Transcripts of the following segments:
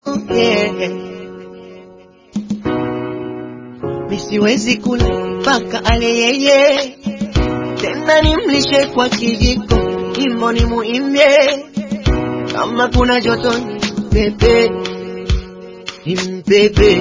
yeah. Misiwezi kula mpaka ale yeye, tena nimlishe kwa kijiko, imbo ni muimbie. Kama kuna joto pepe, nimbebe,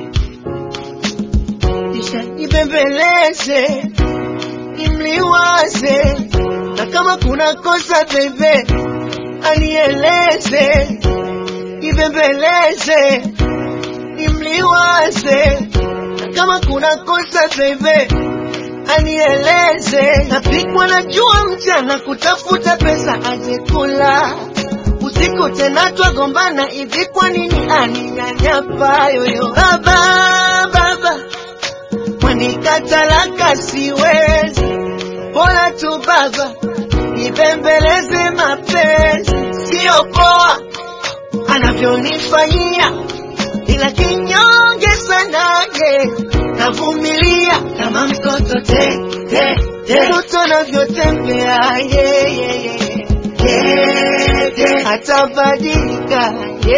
kisha nibembeleze, nimliwaze. Na kama kuna kosa bebe, anieleze, nibembeleze, nimliwaze. Na kama kuna kosa bebe, anieleze. Napikwa na jua mchana kutafuta pesa aje kula, usiku tena twagombana hivi kwa nini aninyanyapa yoyo. Baba wanikatalaka siwezi, bora tu baba nibembeleze mapenzi. Sio poa anavyonifanyia, ila kinyonge sana ye, navumilia kama mtoto mtoto navyotembea hatabadilika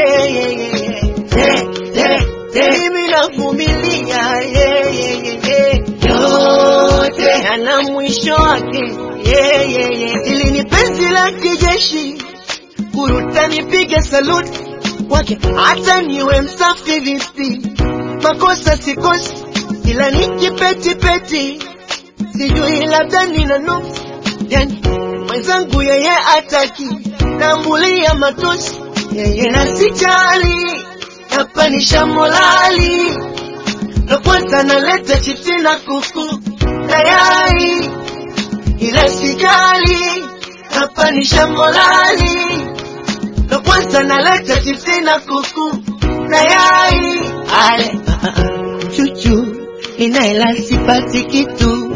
mimi navumilia yote ana mwisho wake ili ni penzi la kijeshi, kuruta nipige salute wake hata niwe msafi vipi. Makosa sikosi ila nikipeti, sijui labda nina nuksi, yani mwenzangu yeye ataki, nambulia matosi yeye nasijali, napanisha molali. Na kwanza naleta chipsi na kuku na yai, ila sijali, napanisha molali. Na kwanza naleta chipsi na kuku na yai. Ale chuchu inaela sipati kitu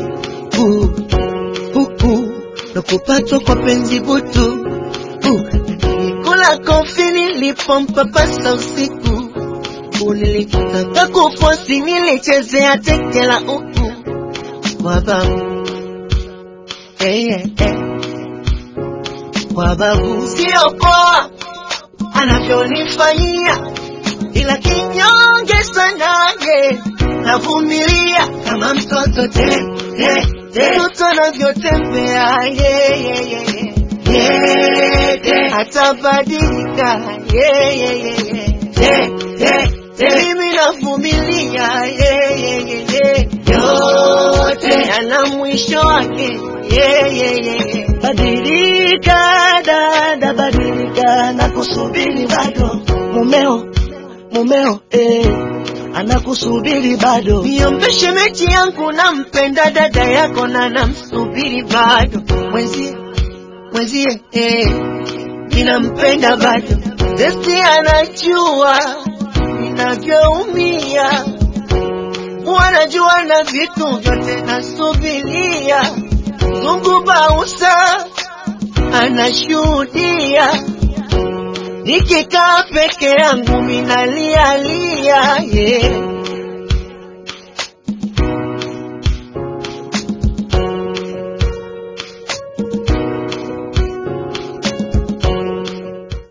huku na kupatwa kwa penzi butu. Kula kofi nilipompapasa usiku, nilitaka kufosi nilichezea tekela uku kwa babu kwa babu. Sio poa anavyonifanyia, ila kinyonge sana navumilia kama mtoto mtoto navyotembea hatabadilika mimi navumilia yote ana mwisho wake badilika dada badilika, nakusubiri bado mumeo anakusubiri bado. Niombeshe mechi yangu, nampenda dada yako na namsubiri bado. Mwenzie ninampenda bado. Desti anajua ninavyoumia, wanajua na vitu vyote nasubiria. Mungu bausa anashuhudia, nikikaa peke yangu minalia